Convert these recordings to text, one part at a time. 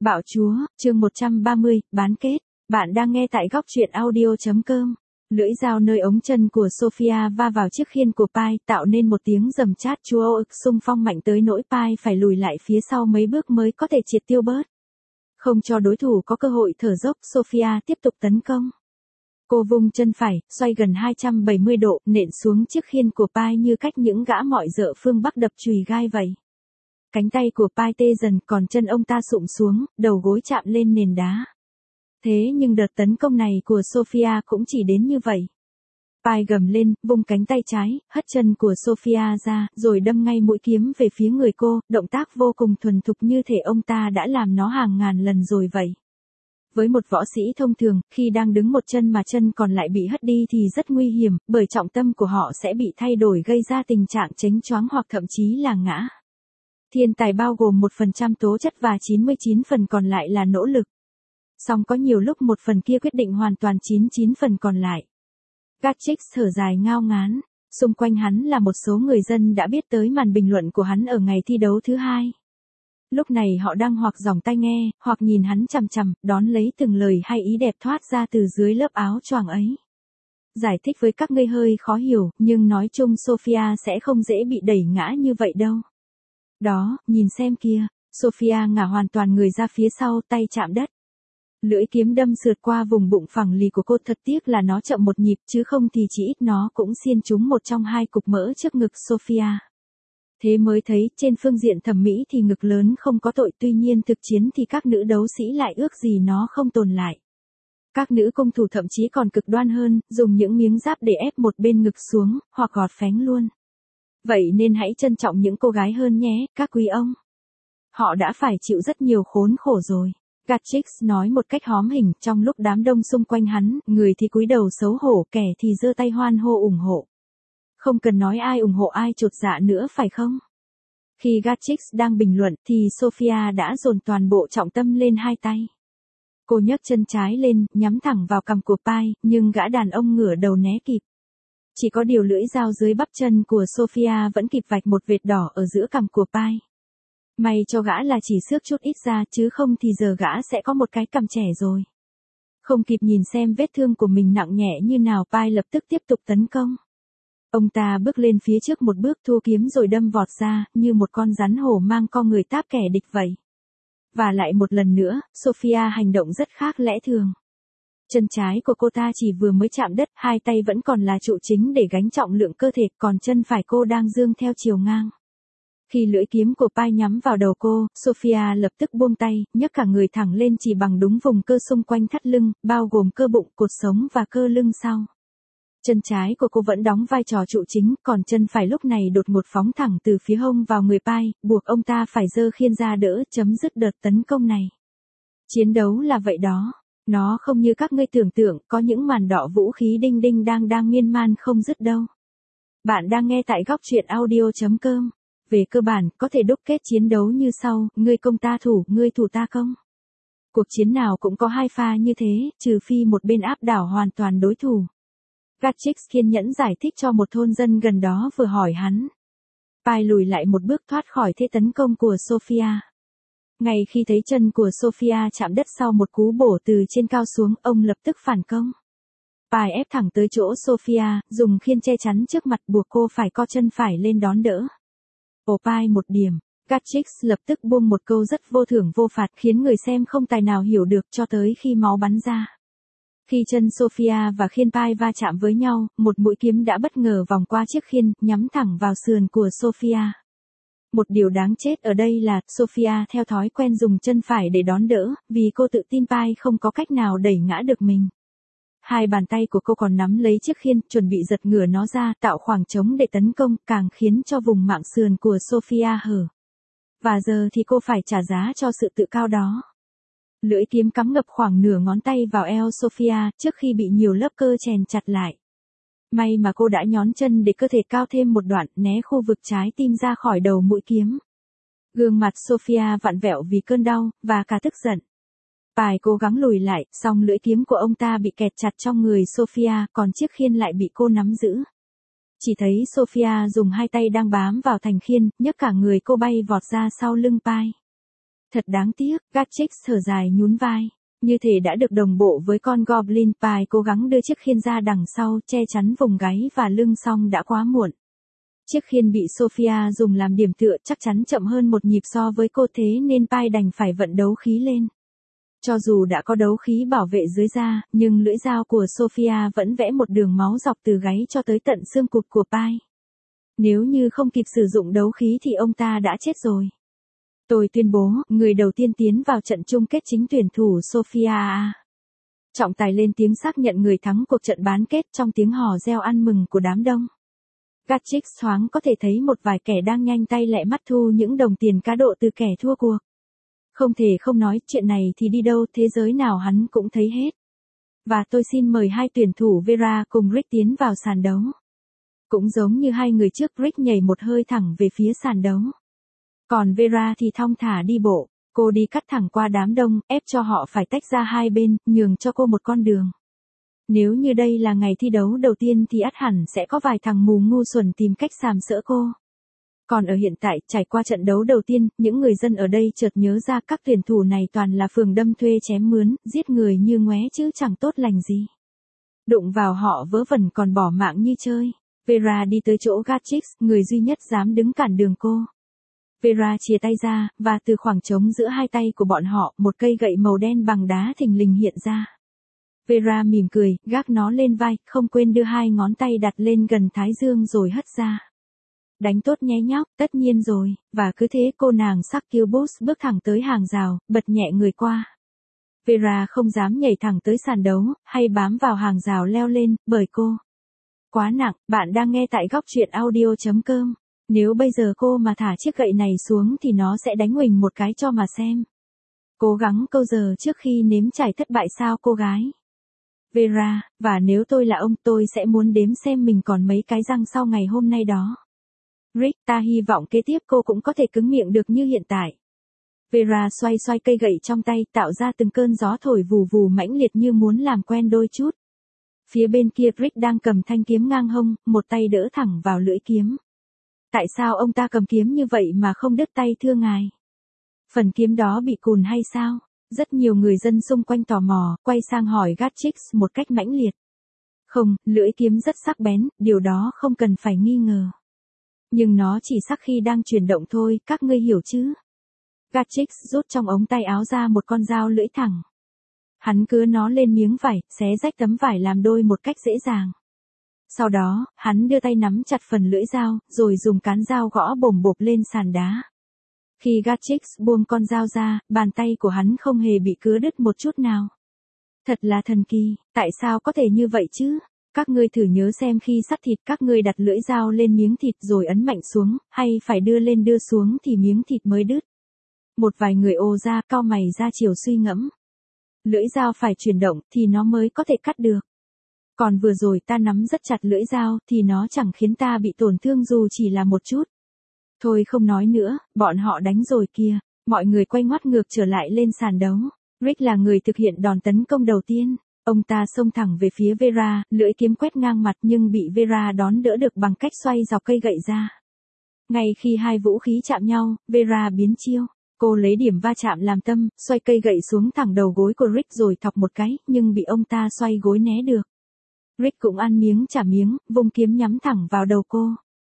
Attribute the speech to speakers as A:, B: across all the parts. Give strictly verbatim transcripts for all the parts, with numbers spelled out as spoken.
A: Bạo chúa, chương một trăm ba mươi, bán kết. Bạn đang nghe tại góc truyện audio chấm com. Lưỡi dao nơi ống chân của Sophia va vào chiếc khiên của Pai tạo nên một tiếng rầm chát chúa ực xung phong mạnh tới nỗi Pai phải lùi lại phía sau mấy bước mới có thể triệt tiêu bớt. Không cho đối thủ có cơ hội thở dốc, Sophia tiếp tục tấn công. Cô vung chân phải, xoay gần hai trăm bảy mươi độ, nện xuống chiếc khiên của Pai như cách những gã mọi dợ phương Bắc đập chùy gai vậy. Cánh tay của Pai tê dần, còn chân ông ta sụm xuống, đầu gối chạm lên nền đá. Thế nhưng đợt tấn công này của Sophia cũng chỉ đến như vậy. Pai gầm lên, vung cánh tay trái, hất chân của Sophia ra, rồi đâm ngay mũi kiếm về phía người cô, động tác vô cùng thuần thục như thể ông ta đã làm nó hàng ngàn lần rồi vậy. Với một võ sĩ thông thường, khi đang đứng một chân mà chân còn lại bị hất đi thì rất nguy hiểm, bởi trọng tâm của họ sẽ bị thay đổi gây ra tình trạng chếnh choáng hoặc thậm chí là ngã. Thiên tài bao gồm một phần trăm tố chất và chín mươi chín phần còn lại là nỗ lực. Song có nhiều lúc một phần kia quyết định hoàn toàn chín mươi chín phần còn lại. Gatchix thở dài ngao ngán. Xung quanh hắn là một số người dân đã biết tới màn bình luận của hắn ở ngày thi đấu thứ hai. Lúc này họ đang hoặc giỏng tai nghe, hoặc nhìn hắn chằm chằm, đón lấy từng lời hay ý đẹp thoát ra từ dưới lớp áo choàng ấy. Giải thích với các ngươi hơi khó hiểu, nhưng nói chung Sophia sẽ không dễ bị đẩy ngã như vậy đâu. Đó, nhìn xem kia, Sophia ngả hoàn toàn người ra phía sau, tay chạm đất. Lưỡi kiếm đâm sượt qua vùng bụng phẳng lì của cô, thật tiếc là nó chậm một nhịp chứ không thì chỉ ít nó cũng xiên trúng một trong hai cục mỡ trước ngực Sophia. Thế mới thấy, trên phương diện thẩm mỹ thì ngực lớn không có tội, tuy nhiên thực chiến thì các nữ đấu sĩ lại ước gì nó không tồn lại. Các nữ công thủ thậm chí còn cực đoan hơn, dùng những miếng giáp để ép một bên ngực xuống, hoặc gọt phén luôn. Vậy nên hãy trân trọng những cô gái hơn nhé, các quý ông. Họ đã phải chịu rất nhiều khốn khổ rồi. Gatchix nói một cách hóm hình, trong lúc đám đông xung quanh hắn, người thì cúi đầu xấu hổ, kẻ thì giơ tay hoan hô ủng hộ. Không cần nói ai ủng hộ ai chột dạ nữa phải không? Khi Gatchix đang bình luận thì Sophia đã dồn toàn bộ trọng tâm lên hai tay. Cô nhấc chân trái lên, nhắm thẳng vào cằm của Pai, nhưng gã đàn ông ngửa đầu né kịp. Chỉ có điều lưỡi dao dưới bắp chân của Sophia vẫn kịp vạch một vệt đỏ ở giữa cằm của Pai. May cho gã là chỉ xước chút ít ra, chứ không thì giờ gã sẽ có một cái cằm trẻ rồi. Không kịp nhìn xem vết thương của mình nặng nhẹ như nào, Pai lập tức tiếp tục tấn công. Ông ta bước lên phía trước một bước, thua kiếm rồi đâm vọt ra, như một con rắn hổ mang co người táp kẻ địch vậy. Và lại một lần nữa, Sophia hành động rất khác lẽ thường. Chân trái của cô ta chỉ vừa mới chạm đất, hai tay vẫn còn là trụ chính để gánh trọng lượng cơ thể, còn chân phải cô đang dương theo chiều ngang. Khi lưỡi kiếm của Pai nhắm vào đầu cô, Sophia lập tức buông tay, nhấc cả người thẳng lên chỉ bằng đúng vùng cơ xung quanh thắt lưng, bao gồm cơ bụng, cột sống và cơ lưng sau. Chân trái của cô vẫn đóng vai trò trụ chính, còn chân phải lúc này đột ngột phóng thẳng từ phía hông vào người Pai, buộc ông ta phải giơ khiên ra đỡ, chấm dứt đợt tấn công này. Chiến đấu là vậy đó. Nó không như các ngươi tưởng tượng, có những màn đọ vũ khí đinh đinh đang đang miên man không dứt đâu. Bạn đang nghe tại góc truyện audio chấm com. Về cơ bản, có thể đúc kết chiến đấu như sau, ngươi công ta thủ, ngươi thủ ta công. Cuộc chiến nào cũng có hai pha như thế, trừ phi một bên áp đảo hoàn toàn đối thủ. Gatchix kiên nhẫn giải thích cho một thôn dân gần đó vừa hỏi hắn. Pai lùi lại một bước thoát khỏi thế tấn công của Sophia. Ngay khi thấy chân của Sophia chạm đất sau một cú bổ từ trên cao xuống, ông lập tức phản công. Pai ép thẳng tới chỗ Sophia, dùng khiên che chắn trước mặt buộc cô phải co chân phải lên đón đỡ. Ồ Pai một điểm. Gatchix lập tức buông một câu rất vô thưởng vô phạt khiến người xem không tài nào hiểu được cho tới khi máu bắn ra. Khi chân Sophia và khiên Pai va chạm với nhau, một mũi kiếm đã bất ngờ vòng qua chiếc khiên, nhắm thẳng vào sườn của Sophia. Một điều đáng chết ở đây là, Sophia theo thói quen dùng chân phải để đón đỡ, vì cô tự tin Pai không có cách nào đẩy ngã được mình. Hai bàn tay của cô còn nắm lấy chiếc khiên, chuẩn bị giật ngửa nó ra, tạo khoảng trống để tấn công, càng khiến cho vùng mạng sườn của Sophia hở. Và giờ thì cô phải trả giá cho sự tự cao đó. Lưỡi kiếm cắm ngập khoảng nửa ngón tay vào eo Sophia, trước khi bị nhiều lớp cơ chèn chặt lại. May mà cô đã nhón chân để cơ thể cao thêm một đoạn, né khu vực trái tim ra khỏi đầu mũi kiếm. Gương mặt Sophia vặn vẹo vì cơn đau, và cả tức giận. Pai cố gắng lùi lại, song lưỡi kiếm của ông ta bị kẹt chặt trong người Sophia, còn chiếc khiên lại bị cô nắm giữ. Chỉ thấy Sophia dùng hai tay đang bám vào thành khiên, nhấc cả người cô bay vọt ra sau lưng Pai. Thật đáng tiếc, Gatrix thở dài nhún vai. Như thể đã được đồng bộ với con Goblin Pie cố gắng đưa chiếc khiên ra đằng sau che chắn vùng gáy và lưng xong đã quá muộn. Chiếc khiên bị Sophia dùng làm điểm tựa chắc chắn chậm hơn một nhịp so với cô thế nên Pie đành phải vận đấu khí lên. Cho dù đã có đấu khí bảo vệ dưới da, nhưng lưỡi dao của Sophia vẫn vẽ một đường máu dọc từ gáy cho tới tận xương cụt của Pie. Nếu như không kịp sử dụng đấu khí thì ông ta đã chết rồi. Tôi tuyên bố, người đầu tiên tiến vào trận chung kết chính tuyển thủ Sophia. Trọng tài lên tiếng xác nhận người thắng cuộc trận bán kết trong tiếng hò reo ăn mừng của đám đông. Gatrix thoáng có thể thấy một vài kẻ đang nhanh tay lẹ mắt thu những đồng tiền cá độ từ kẻ thua cuộc. Không thể không nói, chuyện này thì đi đâu thế giới nào hắn cũng thấy hết. Và tôi xin mời hai tuyển thủ Vera cùng Rick tiến vào sàn đấu. Cũng giống như hai người trước, Rick nhảy một hơi thẳng về phía sàn đấu. Còn Vera thì thong thả đi bộ, cô đi cắt thẳng qua đám đông, ép cho họ phải tách ra hai bên, nhường cho cô một con đường. Nếu như đây là ngày thi đấu đầu tiên thì ắt hẳn sẽ có vài thằng mù ngu xuẩn tìm cách sàm sỡ cô. Còn ở hiện tại, trải qua trận đấu đầu tiên, những người dân ở đây chợt nhớ ra các tuyển thủ này toàn là phường đâm thuê chém mướn, giết người như ngoé chứ chẳng tốt lành gì. Đụng vào họ vớ vẩn còn bỏ mạng như chơi. Vera đi tới chỗ Gatrix, người duy nhất dám đứng cản đường cô. Vera chìa tay ra, và từ khoảng trống giữa hai tay của bọn họ, một cây gậy màu đen bằng đá thình lình hiện ra. Vera mỉm cười, gác nó lên vai, không quên đưa hai ngón tay đặt lên gần thái dương rồi hất ra. Đánh tốt nhé nhóc, tất nhiên rồi, và cứ thế cô nàng Succubus bước thẳng tới hàng rào, bật nhẹ người qua. Vera không dám nhảy thẳng tới sàn đấu, hay bám vào hàng rào leo lên, bởi cô quá nặng. Bạn đang nghe tại góc truyện audio chấm com. Nếu bây giờ cô mà thả chiếc gậy này xuống thì nó sẽ đánh huỳnh một cái cho mà xem. Cố gắng câu giờ trước khi nếm trải thất bại sao cô gái. Vera, và nếu tôi là ông tôi sẽ muốn đếm xem mình còn mấy cái răng sau ngày hôm nay đó. Rick, ta hy vọng kế tiếp cô cũng có thể cứng miệng được như hiện tại. Vera xoay xoay cây gậy trong tay, tạo ra từng cơn gió thổi vù vù mãnh liệt như muốn làm quen đôi chút. Phía bên kia Rick đang cầm thanh kiếm ngang hông, một tay đỡ thẳng vào lưỡi kiếm. Tại sao ông ta cầm kiếm như vậy mà không đứt tay thưa ngài? Phần kiếm đó bị cùn hay sao? Rất nhiều người dân xung quanh tò mò, quay sang hỏi Gatrix một cách mãnh liệt. Không, lưỡi kiếm rất sắc bén, điều đó không cần phải nghi ngờ. Nhưng nó chỉ sắc khi đang chuyển động thôi, các ngươi hiểu chứ? Gatrix rút trong ống tay áo ra một con dao lưỡi thẳng. Hắn cứa nó lên miếng vải, xé rách tấm vải làm đôi một cách dễ dàng. Sau đó, hắn đưa tay nắm chặt phần lưỡi dao, rồi dùng cán dao gõ bồm bộp lên sàn đá. Khi Gatrix buông con dao ra, bàn tay của hắn không hề bị cứa đứt một chút nào. Thật là thần kỳ, tại sao có thể như vậy chứ? Các ngươi thử nhớ xem khi sắt thịt các ngươi đặt lưỡi dao lên miếng thịt rồi ấn mạnh xuống, hay phải đưa lên đưa xuống thì miếng thịt mới đứt. Một vài người ồ ra, cau mày ra chiều suy ngẫm. Lưỡi dao phải chuyển động thì nó mới có thể cắt được. Còn vừa rồi ta nắm rất chặt lưỡi dao thì nó chẳng khiến ta bị tổn thương dù chỉ là một chút. Thôi không nói nữa, bọn họ đánh rồi kìa. Mọi người quay ngoắt ngược trở lại lên sàn đấu. Rick là người thực hiện đòn tấn công đầu tiên. Ông ta xông thẳng về phía Vera, lưỡi kiếm quét ngang mặt nhưng bị Vera đón đỡ được bằng cách xoay dọc cây gậy ra. Ngay khi hai vũ khí chạm nhau, Vera biến chiêu. Cô lấy điểm va chạm làm tâm, xoay cây gậy xuống thẳng đầu gối của Rick rồi thọc một cái, nhưng bị ông ta xoay gối né được. Rick cũng ăn miếng trả miếng, vung kiếm nhắm thẳng vào đầu cô.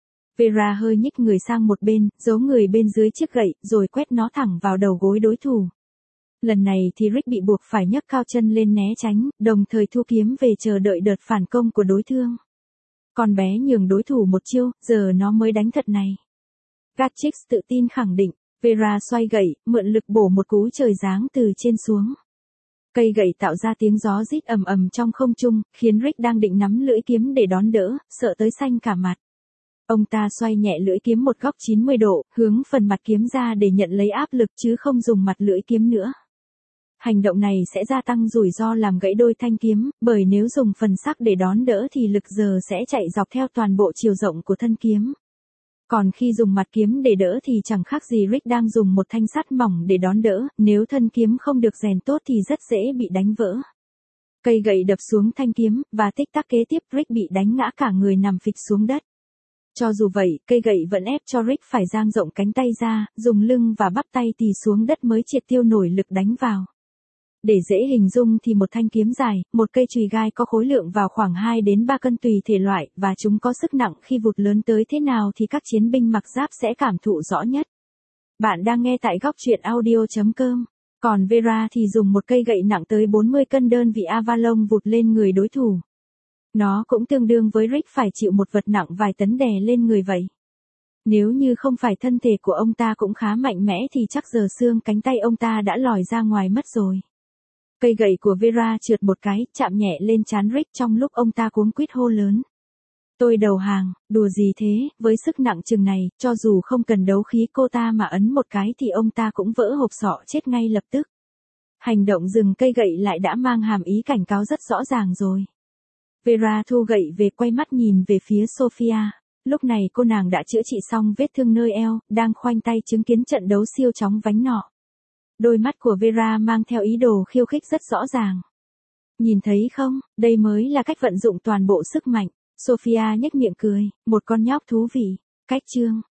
A: Vera hơi nhích người sang một bên, giấu người bên dưới chiếc gậy, rồi quét nó thẳng vào đầu gối đối thủ. Lần này thì Rick bị buộc phải nhấc cao chân lên né tránh, đồng thời thu kiếm về chờ đợi đợt phản công của đối thương. Con bé nhường đối thủ một chiêu, giờ nó mới đánh thật này. Gatrix tự tin khẳng định, Vera xoay gậy, mượn lực bổ một cú trời giáng từ trên xuống. Cây gậy tạo ra tiếng gió rít ầm ầm trong không trung, khiến Rick đang định nắm lưỡi kiếm để đón đỡ, sợ tới xanh cả mặt. Ông ta xoay nhẹ lưỡi kiếm một góc chín mươi độ, hướng phần mặt kiếm ra để nhận lấy áp lực chứ không dùng mặt lưỡi kiếm nữa. Hành động này sẽ gia tăng rủi ro làm gãy đôi thanh kiếm, bởi nếu dùng phần sắc để đón đỡ thì lực giờ sẽ chạy dọc theo toàn bộ chiều rộng của thân kiếm. Còn khi dùng mặt kiếm để đỡ thì chẳng khác gì Rick đang dùng một thanh sắt mỏng để đón đỡ, nếu thân kiếm không được rèn tốt thì rất dễ bị đánh vỡ. Cây gậy đập xuống thanh kiếm, và tích tắc kế tiếp Rick bị đánh ngã cả người nằm phịch xuống đất. Cho dù vậy, cây gậy vẫn ép cho Rick phải dang rộng cánh tay ra, dùng lưng và bắp tay tì xuống đất mới triệt tiêu nổi lực đánh vào. Để dễ hình dung thì một thanh kiếm dài, một cây chùy gai có khối lượng vào khoảng hai đến ba cân tùy thể loại, và chúng có sức nặng khi vụt lớn tới thế nào thì các chiến binh mặc giáp sẽ cảm thụ rõ nhất. Bạn đang nghe tại góc truyện audio chấm com. Còn Vera thì dùng một cây gậy nặng tới bốn mươi cân đơn vị Avalon vụt lên người đối thủ. Nó cũng tương đương với Rick phải chịu một vật nặng vài tấn đè lên người vậy. Nếu như không phải thân thể của ông ta cũng khá mạnh mẽ thì chắc giờ xương cánh tay ông ta đã lòi ra ngoài mất rồi. Cây gậy của Vera trượt một cái, chạm nhẹ lên trán Rick trong lúc ông ta cuống quýt hô lớn. Tôi đầu hàng, đùa gì thế, với sức nặng chừng này, cho dù không cần đấu khí cô ta mà ấn một cái thì ông ta cũng vỡ hộp sọ chết ngay lập tức. Hành động dừng cây gậy lại đã mang hàm ý cảnh cáo rất rõ ràng rồi. Vera thu gậy về quay mắt nhìn về phía Sophia. Lúc này cô nàng đã chữa trị xong vết thương nơi eo, đang khoanh tay chứng kiến trận đấu siêu chóng vánh nọ. Đôi mắt của Vera mang theo ý đồ khiêu khích rất rõ ràng. Nhìn thấy không, đây mới là cách vận dụng toàn bộ sức mạnh. Sophia nhếch miệng cười, một con nhóc thú vị. Cách chương.